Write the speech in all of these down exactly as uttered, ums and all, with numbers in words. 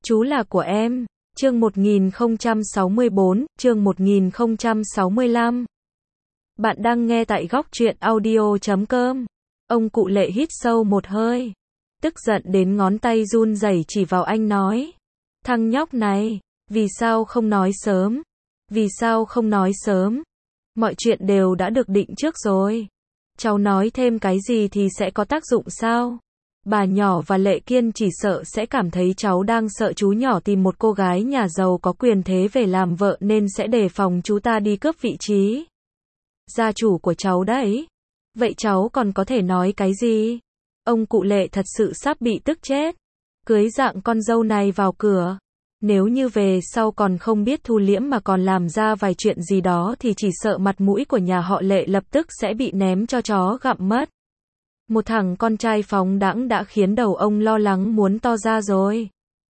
Chú là của em. Chương một nghìn không trăm sáu mươi bốn, chương một nghìn không trăm sáu mươi lăm. Bạn đang nghe tại góc truyện audio chấm com. Ông cụ Lệ hít sâu một hơi, tức giận đến ngón tay run rẩy chỉ vào anh nói: "Thằng nhóc này, vì sao không nói sớm? Vì sao không nói sớm? Mọi chuyện đều đã được định trước rồi. Cháu nói thêm cái gì thì sẽ có tác dụng sao?" Bà nhỏ và Lệ Kiên chỉ sợ sẽ cảm thấy cháu đang sợ chú nhỏ tìm một cô gái nhà giàu có quyền thế về làm vợ nên sẽ đề phòng chú ta đi cướp vị trí gia chủ của cháu đấy. Vậy cháu còn có thể nói cái gì? Ông cụ Lệ thật sự sắp bị tức chết. Cưới dạng con dâu này vào cửa, nếu như về sau còn không biết thu liễm mà còn làm ra vài chuyện gì đó thì chỉ sợ mặt mũi của nhà họ Lệ lập tức sẽ bị ném cho chó gặm mất. Một thằng con trai phóng đãng đã khiến đầu ông lo lắng muốn to ra rồi.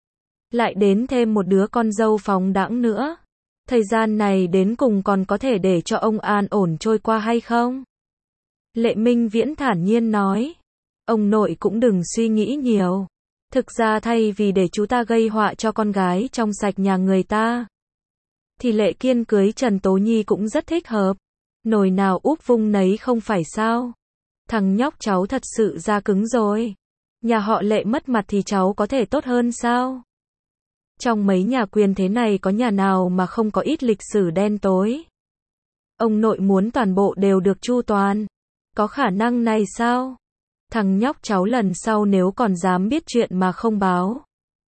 Lại đến thêm một đứa con dâu phóng đãng nữa. Thời gian này đến cùng còn có thể để cho ông an ổn trôi qua hay không? Lệ Minh Viễn thản nhiên nói. Ông nội cũng đừng suy nghĩ nhiều. Thực ra thay vì để chú ta gây họa cho con gái trong sạch nhà người ta, thì Lệ Kiên cưới Trần Tố Nhi cũng rất thích hợp. Nồi nào úp vung nấy không phải sao? Thằng nhóc cháu thật sự da cứng rồi. Nhà họ Lệ mất mặt thì cháu có thể tốt hơn sao? Trong mấy nhà quyền thế này có nhà nào mà không có ít lịch sử đen tối? Ông nội muốn toàn bộ đều được chu toàn. Có khả năng này sao? Thằng nhóc cháu lần sau nếu còn dám biết chuyện mà không báo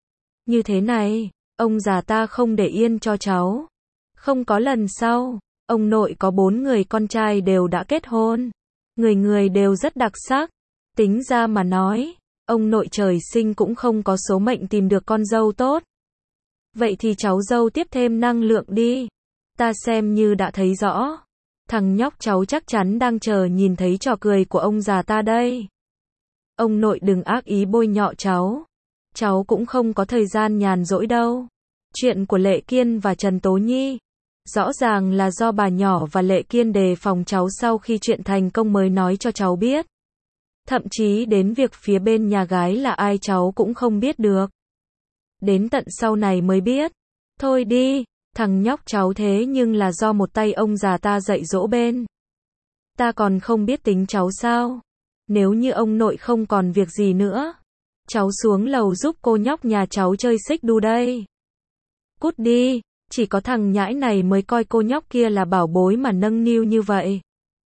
như thế này, ông già ta không để yên cho cháu. Không có lần sau. Ông nội có bốn người con trai đều đã kết hôn. Người người đều rất đặc sắc. Tính ra mà nói, ông nội trời sinh cũng không có số mệnh tìm được con dâu tốt. Vậy thì cháu dâu tiếp thêm năng lượng đi. Ta xem như đã thấy rõ. Thằng nhóc cháu chắc chắn đang chờ nhìn thấy trò cười của ông già ta đây. Ông nội đừng ác ý bôi nhọ cháu. Cháu cũng không có thời gian nhàn rỗi đâu. Chuyện của Lệ Kiên và Trần Tố Nhi, rõ ràng là do bà nhỏ và Lệ Kiên đề phòng cháu sau khi chuyện thành công mới nói cho cháu biết. Thậm chí đến việc phía bên nhà gái là ai cháu cũng không biết được. Đến tận sau này mới biết. Thôi đi, thằng nhóc cháu thế nhưng là do một tay ông già ta dạy dỗ bên. Ta còn không biết tính cháu sao? Nếu như ông nội không còn việc gì nữa, cháu xuống lầu giúp cô nhóc nhà cháu chơi xích đu đây. Cút đi, chỉ có thằng nhãi này mới coi cô nhóc kia là bảo bối mà nâng niu như vậy.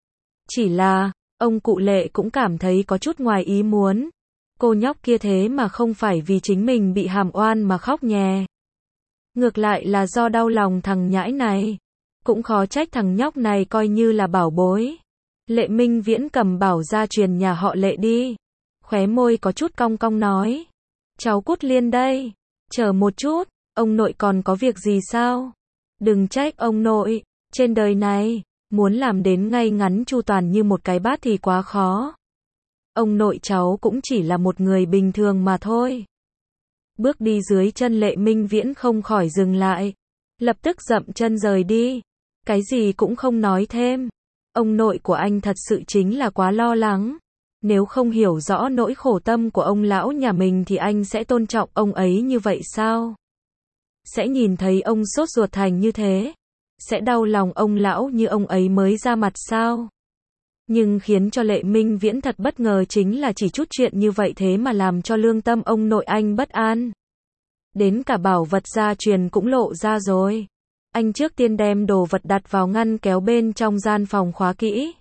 Chỉ là, ông cụ Lệ cũng cảm thấy có chút ngoài ý muốn. Cô nhóc kia thế mà không phải vì chính mình bị hàm oan mà khóc nhè. Ngược lại là do đau lòng thằng nhãi này. Cũng khó trách thằng nhóc này coi như là bảo bối. Lệ Minh Viễn cầm bảo ra truyền nhà họ Lệ đi. Khóe môi có chút cong cong nói. Cháu cút liền đây. Chờ một chút, ông nội còn có việc gì sao? Đừng trách ông nội. Trên đời này, muốn làm đến ngay ngắn chu toàn như một cái bát thì quá khó. Ông nội cháu cũng chỉ là một người bình thường mà thôi. Bước đi dưới chân Lệ Minh Viễn không khỏi dừng lại. Lập tức dậm chân rời đi. Cái gì cũng không nói thêm. Ông nội của anh thật sự chính là quá lo lắng. Nếu không hiểu rõ nỗi khổ tâm của ông lão nhà mình thì anh sẽ tôn trọng ông ấy như vậy sao? Sẽ nhìn thấy ông sốt ruột thành như thế? Sẽ đau lòng ông lão như ông ấy mới ra mặt sao? Nhưng khiến cho Lệ Minh Viễn thật bất ngờ chính là chỉ chút chuyện như vậy thế mà làm cho lương tâm ông nội anh bất an. Đến cả bảo vật gia truyền cũng lộ ra rồi. Anh trước tiên đem đồ vật đặt vào ngăn kéo bên trong gian phòng khóa kỹ.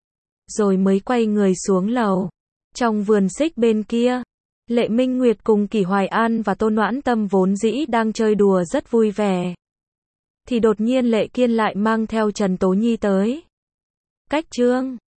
Rồi mới quay người xuống lầu. Trong vườn xích bên kia, Lệ Minh Nguyệt cùng Kỷ Hoài An và Tô Noãn Tâm vốn dĩ đang chơi đùa rất vui vẻ. Thì đột nhiên Lệ Kiên lại mang theo Trần Tố Nhi tới. Cách chương